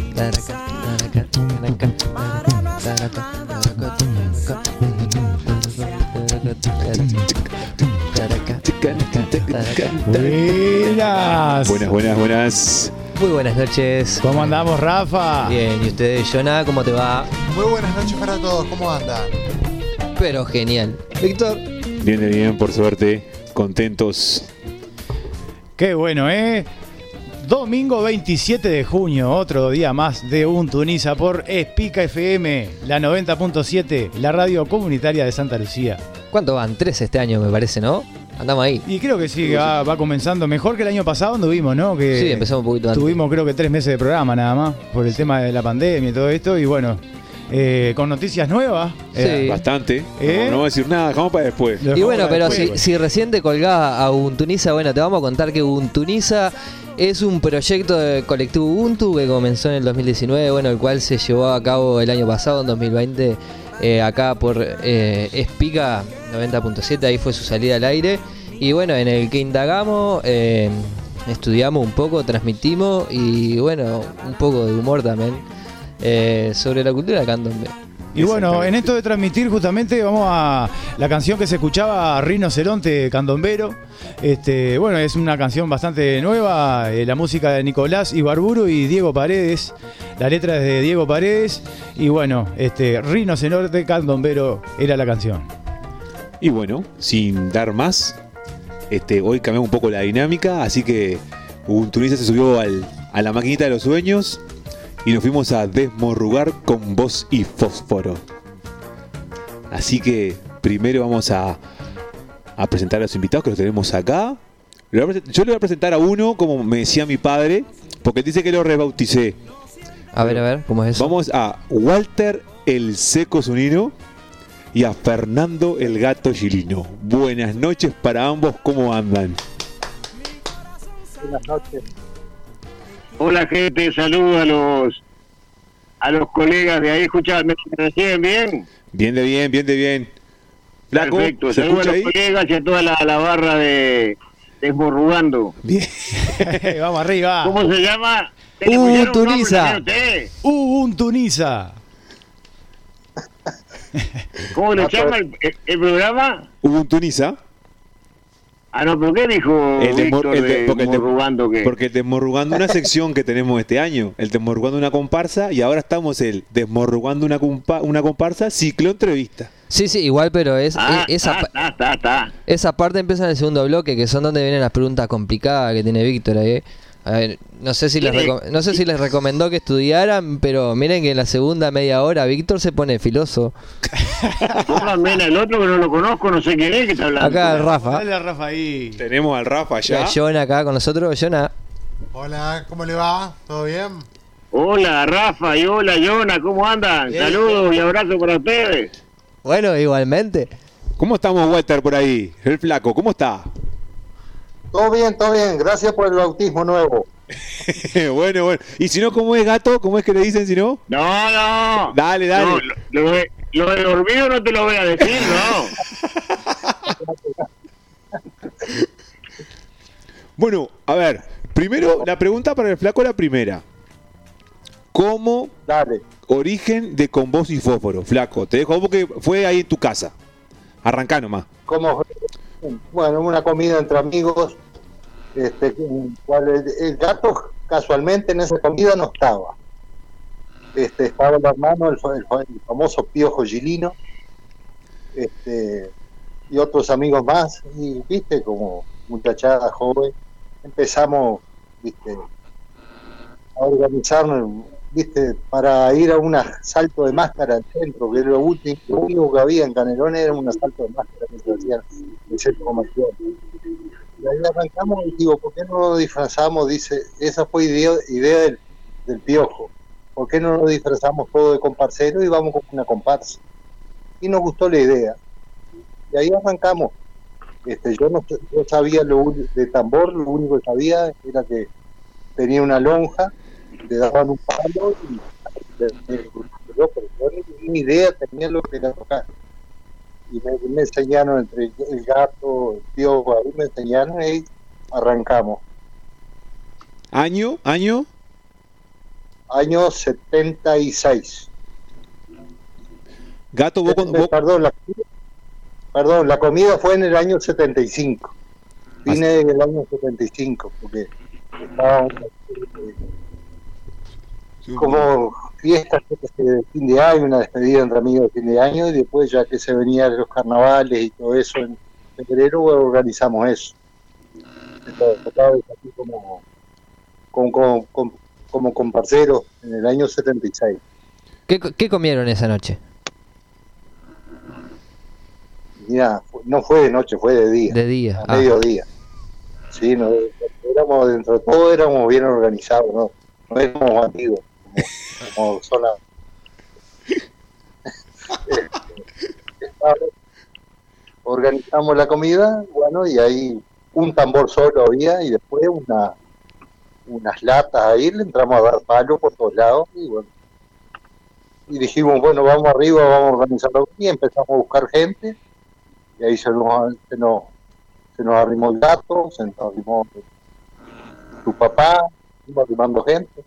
Buenas. Muy buenas noches. ¿Cómo andamos, Rafa? Bien, ¿y ustedes, Jonah, cómo te va? Muy buenas noches para todos, ¿cómo andan? Pero genial. Víctor. Bien, por suerte. Contentos. Qué bueno, ¿eh? Domingo 27 de junio, otro día más de Untuniza por Espica FM, la 90.7, la radio comunitaria de Santa Lucía. ¿Cuánto van? 3 este año, me parece, ¿no? Andamos ahí. Y creo que sí, va comenzando mejor que el año pasado anduvimos, ¿no? Que sí, empezamos un poquito antes. Tuvimos creo que 3 meses de programa nada más, por el tema de la pandemia y todo esto, y bueno, con noticias nuevas. Sí. Bastante. No vamos a decir nada, dejamos para después. Y bueno, pero si recién te colgás a Untuniza, bueno, te vamos a contar que Untuniza es un proyecto de colectivo Ubuntu que comenzó en el 2019, bueno, el cual se llevó a cabo el año pasado, en 2020, acá por Espica 90.7, ahí fue su salida al aire. Y bueno, en el que indagamos, estudiamos un poco, transmitimos y bueno, un poco de humor también sobre la cultura de candombe. Y bueno, en esto de transmitir justamente vamos a la canción que se escuchaba, Rinoceronte Candombero. Bueno, es una canción bastante nueva, la música de Nicolás Ibarburu y Diego Paredes. La letra es de Diego Paredes y bueno, Rinoceronte Candombero era la canción. Y bueno, sin dar más, hoy cambiamos un poco la dinámica, así que Untuniza se subió a la maquinita de los sueños y nos fuimos a desmorrugar con voz y fósforo. Así que primero vamos a presentar a los invitados que los tenemos acá. Yo le voy a presentar a uno, como me decía mi padre, porque dice que lo rebauticé. A ver, ¿cómo es eso? Vamos a Walter el Seco Zunino y a Fernando el Gato Gilino. Buenas noches para ambos, ¿cómo andan? Buenas noches. Hola gente, saludos a los colegas de ahí. Escucha, ¿me reciben bien? Bien de bien. Flaco, perfecto, saludos a los colegas y a toda la barra de Desmorrugando. Bien. Vamos arriba. ¿Cómo se llama? Untuniza. Untuniza. ¿Cómo le llama el programa? Untuniza. Ah, no, ¿pero qué dijo Víctor Desmorrugando? Porque el Desmorrugando una sección que tenemos este año, el Desmorrugando una comparsa, y ahora estamos el Desmorrugando una comparsa, ciclo entrevista. Sí, igual, pero esa parte empieza en el segundo bloque, que son donde vienen las preguntas complicadas que tiene Víctor ahí. A ver, no sé si les recomendó que estudiaran, pero miren que en la segunda media hora Víctor se pone filoso. Pónganme el otro que no lo conozco, no sé quién es que está hablando. Acá el Rafa. Dale a Rafa ahí. Tenemos al Rafa ya. Jonah acá con nosotros. Jonah. Hola, ¿cómo le va? ¿Todo bien? Hola Rafa y hola Jonah, ¿cómo andan? Bien. Saludos y abrazos para ustedes. Bueno, igualmente. ¿Cómo estamos, Walter, por ahí? El Flaco, ¿cómo está? Todo bien, gracias por el bautismo nuevo. Bueno. ¿Y si no, cómo es, Gato? ¿Cómo es que le dicen si no? No. Dale. No, lo de dormido no te lo voy a decir, no. Bueno, a ver, primero, la pregunta para el Flaco, la primera. ¿Cómo origen de Con Voz y Fósforo? Flaco, te dejo porque fue ahí en tu casa. Arrancá nomás. Bueno, una comida entre amigos. El gato casualmente en esa comida no estaba. Estaba el hermano, el famoso Piojo Gilino, y otros amigos más, y viste, como muchachada joven, empezamos, viste, a organizarnos, viste, para ir a un asalto de máscara al centro, que era lo único que había en Canelones, era un asalto de máscara que se hacían en el centro comercial. Y ahí arrancamos y digo, ¿por qué no nos disfrazamos? Dice, esa fue idea del Piojo. ¿Por qué no nos disfrazamos todo de comparsero y vamos con una comparsa? Y nos gustó la idea. Y ahí arrancamos. Yo no sabía de tambor, lo único que sabía era que tenía una lonja, le daban un palo y yo ni idea tenía lo que era tocar. Y me enseñaron entre el gato, el Piojo, ahí me enseñaron y arrancamos. ¿Año? año 76. Gato, vos, Perdón, la comida fue en el año 75. Vine en el año 75, porque estaba como fiestas de fin de año, una despedida entre amigos de fin de año, y después ya que se venían los carnavales y todo eso en febrero, organizamos eso. Entonces, así como comparceros en el año 76. ¿Qué comieron esa noche? Mira, no fue de noche, fue de día. De día. A mediodía. Sí, éramos dentro de todo, éramos bien organizados, no éramos amigos, como zona. Organizamos la comida, bueno, y ahí un tambor solo había, y después unas latas ahí, le entramos a dar palos por todos lados, y bueno. Y dijimos, bueno, vamos arriba, vamos a organizarlo, y empezamos a buscar gente. Y ahí se nos arrimó el gato, se nos arrimó tu papá, fuimos arrimando gente.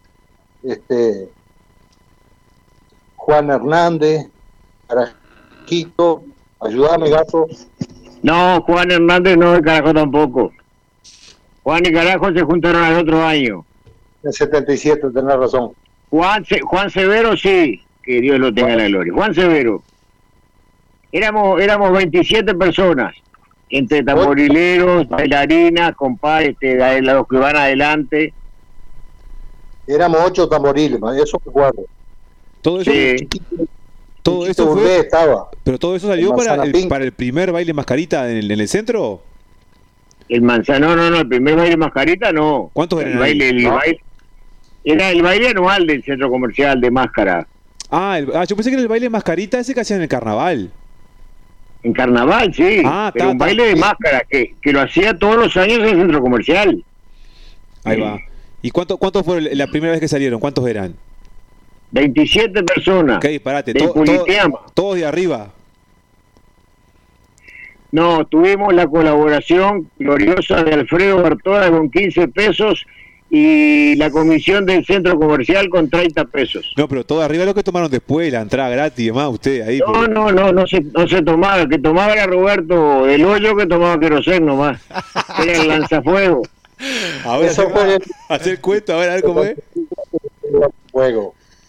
Juan Hernández, Carajito, ayúdame, gato. No, Juan Hernández no, el carajo tampoco. Juan y Carajo se juntaron al otro año. En 77, tenés razón. Juan Severo sí, que Dios lo tenga en la gloria. Juan Severo. Éramos 27 personas, entre tamborileros, bailarinas, compadres, los que van adelante. Éramos 8 tamboriles, eso me acuerdo. Todo eso, Sí. todo eso fue, estaba. pero todo eso salió para el primer baile mascarita en el centro. El manzano, no, el primer baile mascarita no. ¿Cuántos eran? Era el baile anual del centro comercial de máscara. Yo pensé que era el baile mascarita ese que hacían en el carnaval. En carnaval, sí, pero un baile de máscara que lo hacía todos los años en el centro comercial. Ahí va. ¿Y cuántos fue la primera vez que salieron? ¿Cuántos eran? 27 personas. ¿Qué disparate? De Puritiama. Todos de arriba. No, tuvimos la colaboración gloriosa de Alfredo Bartola con 15 pesos y la comisión del centro comercial con 30 pesos. No, pero todo arriba es lo que tomaron después, la entrada gratis y demás, ustedes ahí. No se tomaba. El que tomaba era Roberto del Hoyo, que tomaba querosén nomás. Era el lanzafuego. A ver, Eso fue hacer cuento, a ver cómo es. Fuego.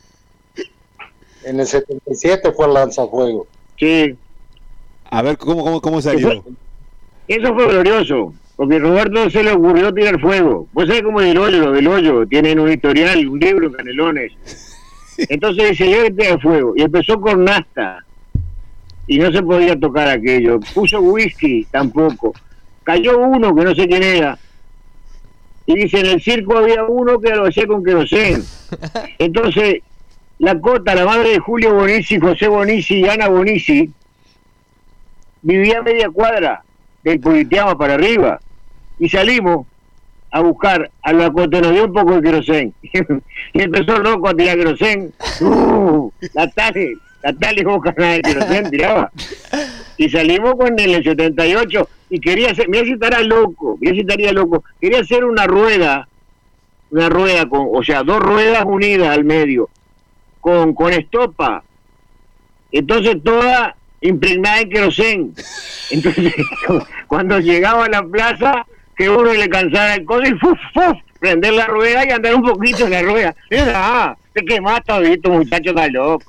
En el 77 fue el lanzafuego. Sí. A ver, ¿cómo salió? Eso fue glorioso, porque Roberto se le ocurrió tirar fuego. Vos sabés cómo es los del Hoyo, tienen un historial, un libro, Canelones. Entonces dice, yo tirar fuego. Y empezó con nafta. Y no se podía tocar aquello. Puso whisky, tampoco. Cayó uno que no sé quién era. Y dice, en el circo había uno que lo hacía con querosén. Entonces, la Cota, la madre de Julio Bonici, José Bonici y Ana Bonici, vivía a media cuadra del Puritiama para arriba. Y salimos a buscar a la Cota, nos dio un poco de querosén. Y empezó loco a tirar querosén. La tal boca nada de querosén tiraba. Y salimos con el 78 y quería hacer, mira si estaría loco, quería hacer una rueda con, o sea, 2 ruedas unidas al medio, con estopa, entonces toda impregnada en querosén. Entonces cuando llegaba a la plaza, que uno le cansara el codo y prender la rueda y andar un poquito en la rueda. Te quemaste todito, muchacho, está loco.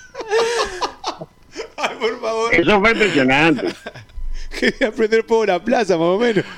Ay, por favor. Eso fue impresionante. Quería prender fuego la plaza, más o menos.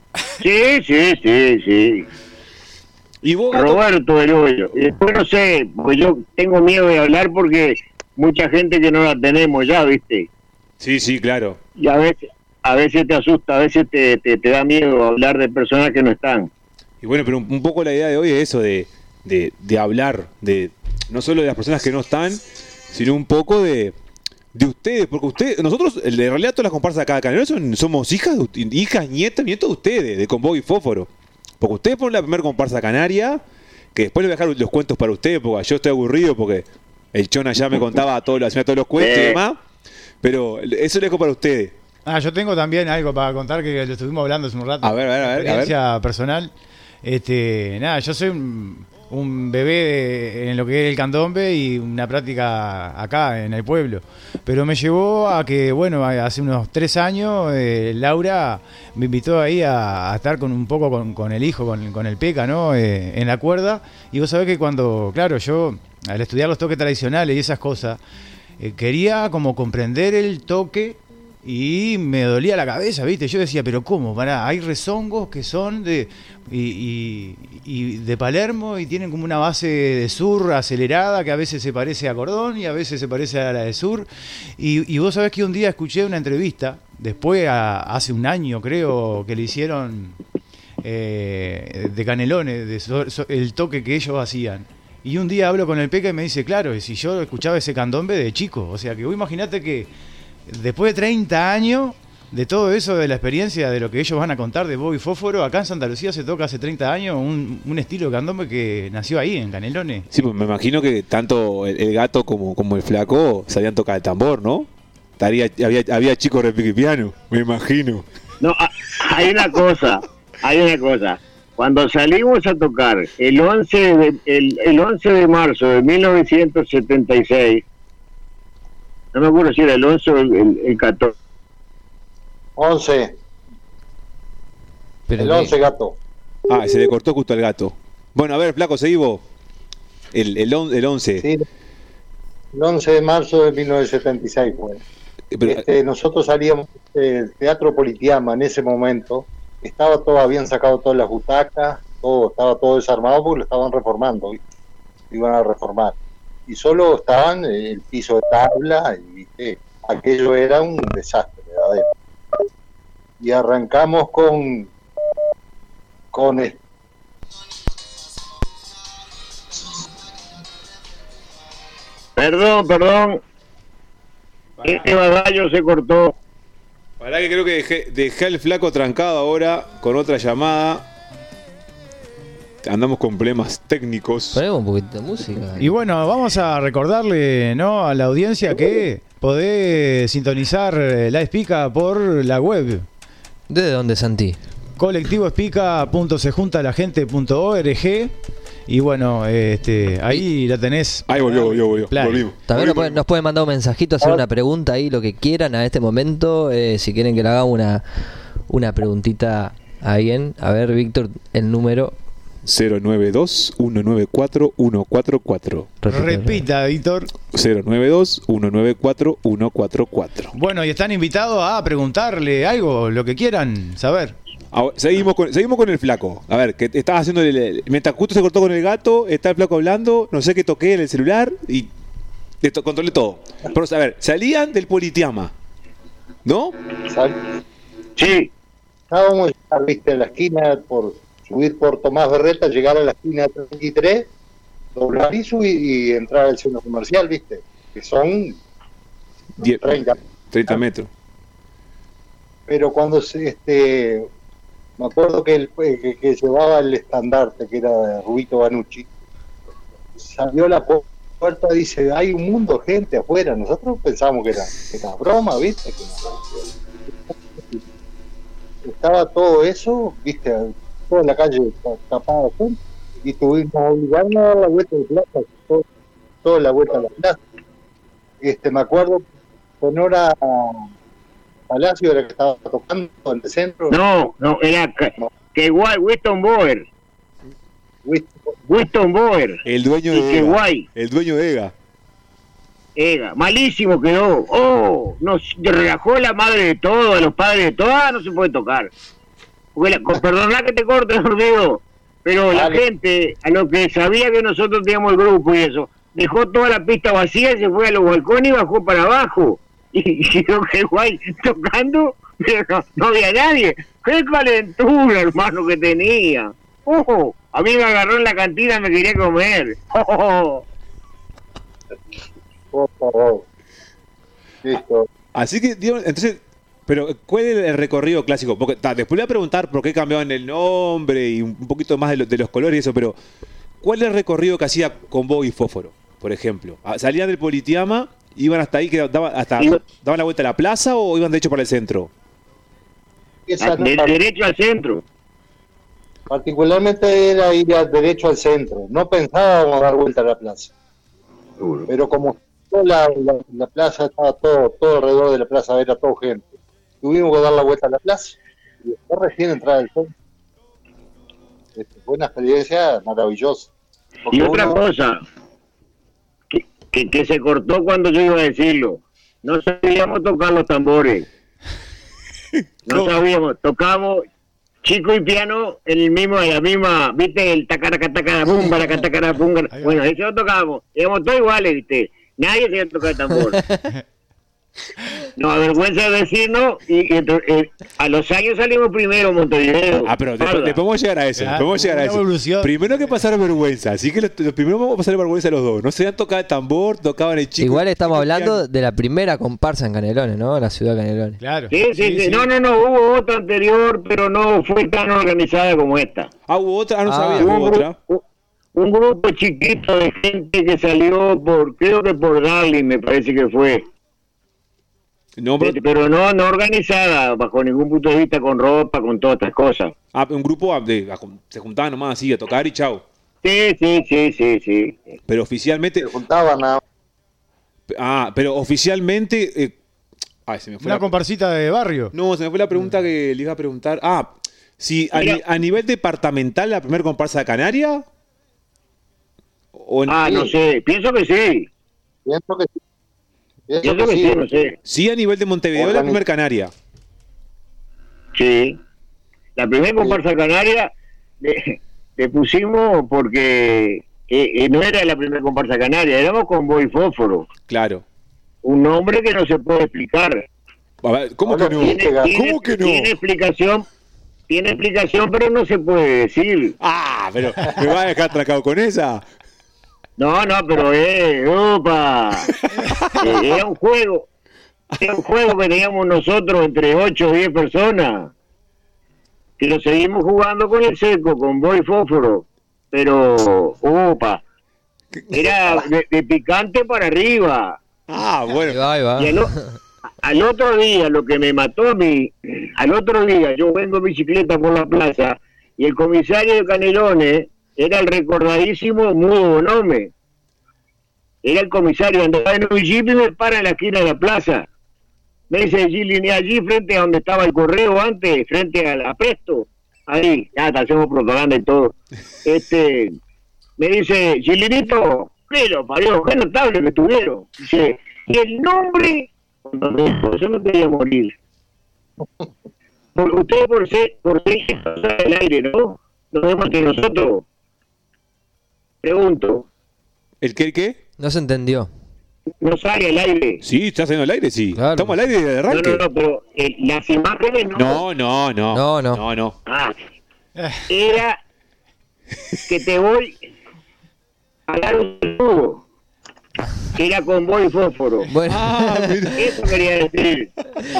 Sí. ¿Y vos, Roberto del Hoyo. Y después no sé, pues yo tengo miedo de hablar porque mucha gente que no la tenemos ya, ¿viste? Sí, claro. Y a veces te asusta, a veces te da miedo hablar de personas que no están. Y bueno, pero un poco la idea de hoy es eso, de hablar, de no solo de las personas que no están, sino un poco de ustedes, porque nosotros, en realidad todas las comparsas de cada canal somos hijas, nietos de ustedes, de Convoy y Fósforo. Porque ustedes ponen la primera comparsa canaria, que después les voy a dejar los cuentos para ustedes, porque yo estoy aburrido, porque el Chona ya me contaba hacía todos los cuentos y demás, pero eso lo dejo para ustedes. Yo tengo también algo para contar que lo estuvimos hablando hace un rato. A ver. Experiencia personal. Yo soy un bebé en lo que es el candombe y una práctica acá en el pueblo. Pero me llevó a que, bueno, hace unos 3 años Laura me invitó ahí a estar un poco con el hijo, con el Peca, ¿no? En la cuerda. Y vos sabés que cuando, claro, yo al estudiar los toques tradicionales y esas cosas, quería como comprender el toque. Y me dolía la cabeza, ¿viste? Yo decía, pero ¿cómo? Pará, hay rezongos que son de Palermo y tienen como una base de sur acelerada que a veces se parece a cordón y a veces se parece a la de sur. Y vos sabés que un día escuché una entrevista, después hace un año creo, que le hicieron de Canelones, el toque que ellos hacían. Y un día hablo con el Peca y me dice, claro, si yo escuchaba ese candombe de chico. O sea que vos imaginate que después de 30 años de todo eso, de la experiencia, de lo que ellos van a contar de Bob y Fósforo, acá en Santa Lucía se toca hace 30 años un estilo de candombe que nació ahí, en Canelones. Sí, pues me imagino que tanto el gato como el flaco sabían tocar el tambor, ¿no? Había chicos de pique piano, me imagino. No, hay una cosa. Cuando salimos a tocar el 11 de marzo de 1976, no me acuerdo si era el 11 o el 14. 11. Pero El 11, gato. Ah, se le cortó justo al gato. Bueno, a ver, flaco, seguí vos. El 11. Sí, el 11 de marzo de 1976 fue. Pero, Nosotros salíamos del Teatro Politeama en ese momento. Habían sacado todas las butacas, estaba todo desarmado porque lo estaban reformando, ¿viste? Lo iban a reformar. Y solo estaban el piso de tabla y, ¿viste? Aquello era un desastre, verdadero. Y arrancamos con Perdón. Este bagallo se cortó. pará que creo que dejé al flaco trancado ahora con otra llamada. Andamos con problemas técnicos. Ponemos un poquito de música. Y bueno, vamos a recordarle, ¿no?, a la audiencia que podés sintonizar La Espica por la web. ¿Desde dónde, Santi? colectivoespica.sejuntalagente.org. Y bueno, ahí la tenés. Ahí volvimos. También nos pueden mandar un mensajito, hacer una pregunta ahí, lo que quieran a este momento. Si quieren que le haga una preguntita a alguien. A ver, Víctor, el número 092-194-144. Repita, Víctor. 092-194-144. Bueno, y están invitados a preguntarle algo, lo que quieran saber. Seguimos con el flaco. A ver, que estabas haciendo mientras justo se cortó con el gato, está el flaco hablando, no sé qué toqué en el celular y controlé todo. Pero a ver, salían del Politeama, ¿no? Sí. Estábamos, viste, en la esquina subir por Tomás Berreta, llegar a la esquina 33, doblar y entrar al centro comercial, viste, que son 30 metros. Pero cuando me acuerdo que el que llevaba el estandarte, que era de Rubito Banucci, salió a la puerta y dice, hay un mundo de gente afuera. Nosotros pensábamos que era broma, viste, que estaba todo eso, viste, toda la calle tapada de gente, y tuvimos que obligarnos a dar la vuelta de plaza, toda la vuelta a la plaza. Me acuerdo con hora Palacio era que estaba tocando en el centro. No, era que igual Winston Boer. El dueño de Ega, malísimo quedó. Nos relajó la madre de todo, a los padres de todo. No se puede tocar. Porque perdona que te corte el ruido, pero vale. La gente, a lo que sabía que nosotros teníamos el grupo y eso, dejó toda la pista vacía, se fue a los balcones y bajó para abajo. Y yo que guay tocando, pero no había nadie. Qué calentura, hermano, que tenía. A mí me agarró en la cantina y me quería comer. Listo. Así que, digamos, entonces, pero ¿cuál es el recorrido clásico? Porque después le voy a preguntar por qué cambiaban el nombre y un poquito más de los colores y eso, pero ¿cuál es el recorrido que hacía con Bob y Fósforo, por ejemplo? ¿Salían del Politeama, iban hasta ahí, que daban la vuelta a la plaza o iban de hecho para el centro? Derecho al centro. Particularmente era ir derecho al centro. No pensábamos dar vuelta a la plaza. Pero como la plaza estaba todo alrededor de la plaza, era todo gente. Tuvimos que dar la vuelta a la plaza y después recién entrar al centro. Fue una experiencia maravillosa. Porque Y otra cosa, que se cortó cuando yo iba a decirlo. No sabíamos tocar los tambores. No sabíamos, tocábamos chico y piano en la misma, viste, el tacaraca tacara bum, baraca tacara bum. Bueno, eso lo tocábamos, éramos todos iguales, viste. Nadie sabía tocar el tambor. Nos avergüenza decirnos y a los años salimos primero en Montevideo. Pero después podemos llegar a eso. Claro, Podemos llegar a eso. evolución. Primero que pasar vergüenza. Así que los primero vamos a pasar vergüenza los dos. No se han tocado el tambor, tocaban el chico. Igual estamos chico, hablando piano. de la primera comparsa en Canelones, ¿no? La ciudad de Canelones. Claro. Sí. No, hubo otra anterior, pero no fue tan organizada como esta. Hubo otra. No Ah. sabía. Hubo otra. Un grupo chiquito de gente que salió creo que por Darling, me parece que fue. No, Pero no organizada, bajo ningún punto de vista, con ropa, con todas estas cosas. un grupo se juntaban nomás así a tocar y chao. Sí. Pero oficialmente. Se juntaban Pero oficialmente. Se me fue Una comparsita de barrio. No, se me fue la pregunta que le iba a preguntar. Si a nivel departamental la primera comparsa de Canaria. No sé, pienso que sí. Pienso que sí. Pienso que sí, no sé. Sí, a nivel de Montevideo la primera Canaria. Sí. La primera comparsa canaria le pusimos porque no era la primera comparsa canaria, éramos con Boy Fósforo. Claro. Un nombre que no se puede explicar. A ver, ¿cómo que no? ¿Cómo que no? Tiene explicación, pero no se puede decir. Pero me va a dejar atracado con esa. No, pero opa. Era un juego que teníamos nosotros entre 8 o 10 personas. Que lo seguimos jugando con el seco, con Boy Fósforo. Pero, opa. Era de picante para arriba. Bueno. Ahí va. Y al otro día, lo que me mató a mí, al otro día yo vengo en bicicleta por la plaza y el comisario de Canelones era el recordadísimo Mudo Bonome. Era el comisario, andaba en un jeep y me para en la esquina de la plaza. Me dice, Gilini, allí frente a donde estaba el correo antes, frente a la Presto, ahí, ya hacemos propaganda y todo. Me dice, Gilinito, pero parió, qué notable que tuvieron. Dice, y el nombre, yo no quería morir. Usted por ser el aire, ¿no? Nos vemos entre nosotros. Pregunto. ¿El qué? No se entendió. ¿No sale al aire? Sí, está saliendo al aire, sí. Claro. Estamos al aire de arranque. No, pero las imágenes no. No. Era que te voy a dar un saludo. Era con Boy Fósforo. Bueno, Eso quería decir.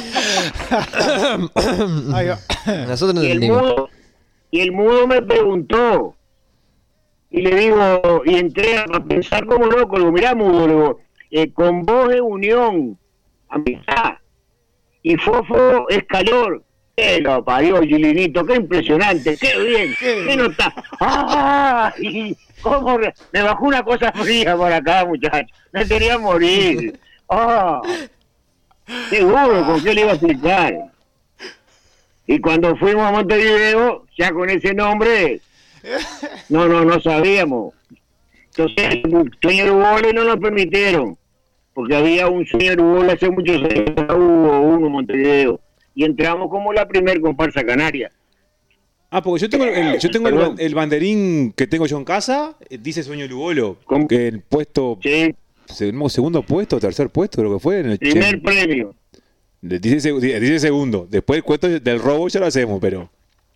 Ahí va. nosotros no Y entendimos. el mudo me preguntó. Y le digo, y entré a pensar como loco. Le digo, mirá, mudo, le digo, con vos es unión, amistad. Y Fósforo es calor. ¡Qué lo parió, Gilinito! ¡Qué impresionante! ¡Qué bien! ¡Qué nota! ¡Ay! ¿Cómo? Me bajó una cosa fría por acá, muchachos. Me quería morir. ¡Ah! Seguro, ¿con qué le iba a explicar? Y cuando fuimos a Montevideo, ya con ese nombre, no sabíamos. Entonces, el señor Ubole no nos permitieron, porque había un señor Ubole hace muchos años, hubo uno en Montevideo, y entramos como la primer comparsa canaria. Porque yo tengo el banderín que tengo yo en casa, dice Sueño Lugolo, ¿Cómo? que el puesto, Sí, segundo puesto, tercer puesto, creo que fue. En el primer premio. Dice segundo. Después el cuento del robo ya lo hacemos, pero.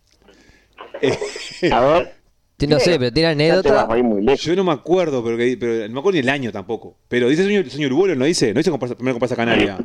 A ver, No sé, pero tiene ya te vas anécdota. a ir muy lejos. Yo no me acuerdo, pero no me acuerdo ni el año tampoco. Pero dice Sueño Lugolo, no dice primera comparsa canaria.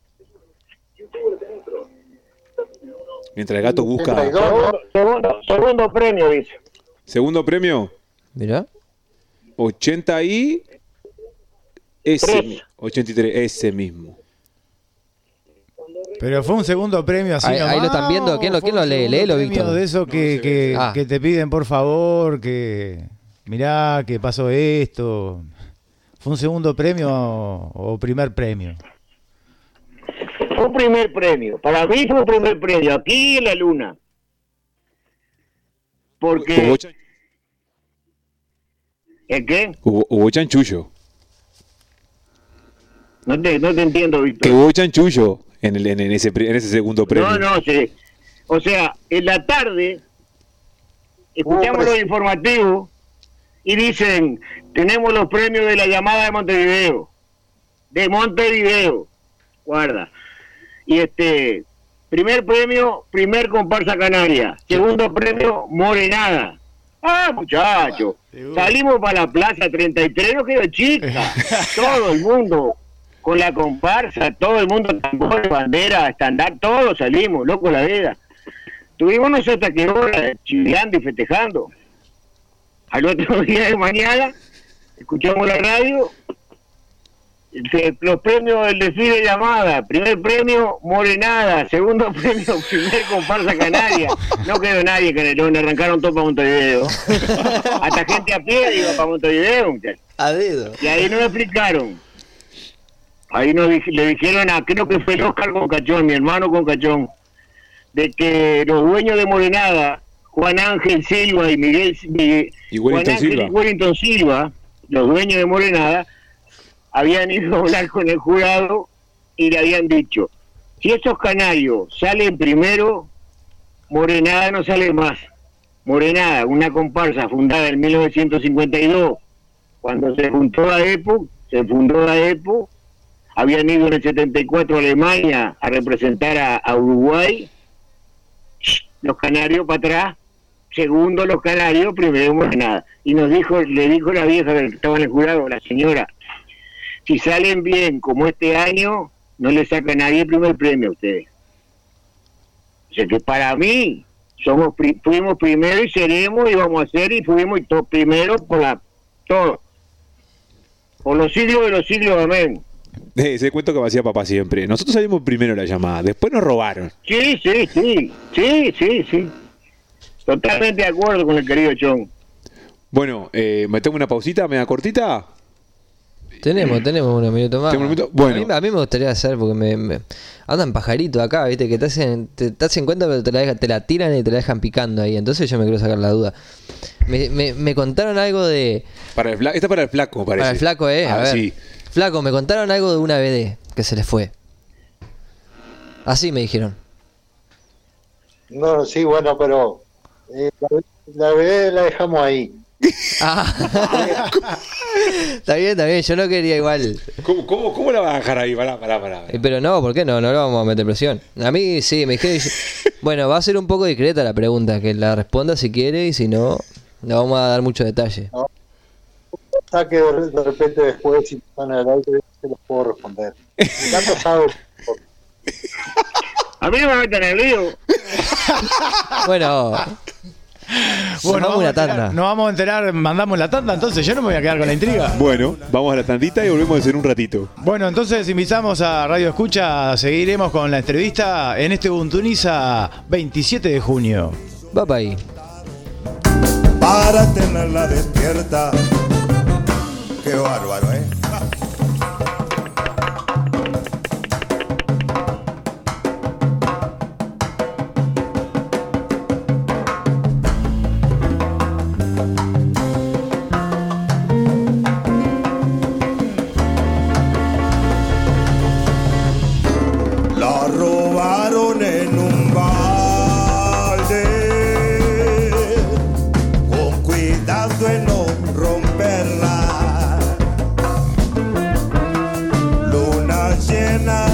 Mientras el gato busca. 32, Segundo premio, dice. Segundo premio, Mirá. 80 y. Tres. 83, ese mismo. Pero fue un segundo premio así Ahí nomás, lo están viendo. ¿Quién lo fue un lee? segundo Léelo, premio Víctor. de eso que te piden, por favor, que mirá que pasó esto. ¿Fue un segundo premio o primer premio? Fue un primer premio. Para mí fue un primer premio. Aquí en la luna. Porque... ¿El qué? Hubo chanchullo. No te entiendo, Víctor. Que hubo chanchullo en ese segundo premio. No, sí. O sea, en la tarde escuchamos los informativos y dicen, tenemos los premios de la llamada de Montevideo. De Montevideo. Guarda. Y primer premio, primer comparsa canaria. Segundo premio, Morenada. Ah, muchachos. Salimos para la plaza 33, no quedó chica. Todo el mundo con la comparsa, todo el mundo, tambores, bandera, estandar, todos salimos, loco la vida. Tuvimos no sé hasta qué hora, chileando y festejando. Al otro día de mañana, escuchamos la radio, los premios del desfile de llamada, primer premio, Morenada, segundo premio, primer comparsa canaria. No quedó nadie en Canelón, arrancaron todos para Montevideo. Hasta gente a pie iba para Montevideo, muchachos. A dedo. Y ahí nos explicaron. Ahí le dijeron creo que fue el Oscar Concachón, mi hermano Concachón, de que los dueños de Morenada, Juan Ángel Silva y Wellington Silva, los dueños de Morenada, habían ido a hablar con el jurado y le habían dicho, si esos canarios salen primero, Morenada no sale más. Morenada, una comparsa fundada en 1952, cuando se fundó la EPO, habían ido en el 74 a Alemania a representar a Uruguay, los canarios para atrás, segundo los canarios, primero Morenada. Y le dijo la vieja que estaba en el jurado, la señora, si salen bien como este año, no le saca a nadie el primer premio a ustedes. O sea que para mí, fuimos primero y seremos y vamos a ser y fuimos primero por todo. Por los siglos de los siglos, amén. Ese cuento que me hacía papá siempre. Nosotros salimos primero en la llamada, después nos robaron. Sí. Totalmente de acuerdo con el querido Chon. Bueno, ¿me tengo una pausita, media cortita? Tenemos unos minutos más. Bueno. A mí me gustaría hacer, porque me andan pajaritos acá, viste, que te hacen cuenta, pero te la tiran y te la dejan picando ahí. Entonces yo me quiero sacar la duda. Me contaron algo de... Esta es para el flaco, parece. Para el flaco, a ver. Sí. Flaco, me contaron algo de una BD que se les fue. Así me dijeron. No, sí, bueno, pero la BD la dejamos ahí. Está bien, yo no quería igual. ¿Cómo la vas a dejar ahí? Pará. Pero no, ¿por qué no? No le vamos a meter presión. A mí sí, me dijeron. Bueno, va a ser un poco discreta la pregunta, que la responda si quiere y si no, no vamos a dar mucho detalle. No. Que de repente después, si están al aire, se los puedo responder. Tanto sabe. A mí no me meten en el lío. Bueno, vamos una tanda. Nos vamos a enterar, mandamos la tanda, entonces yo no me voy a quedar con la intriga. Bueno, vamos a la tandita y volvemos en un ratito. Bueno, entonces invitamos a Radio Escucha, seguiremos con la entrevista en este Untuniza 27 de junio. Va para ahí. Para tenerla despierta. Qué bárbaro, ¿eh? La robaron en un balde, con cuidado en no romperla. Luna llena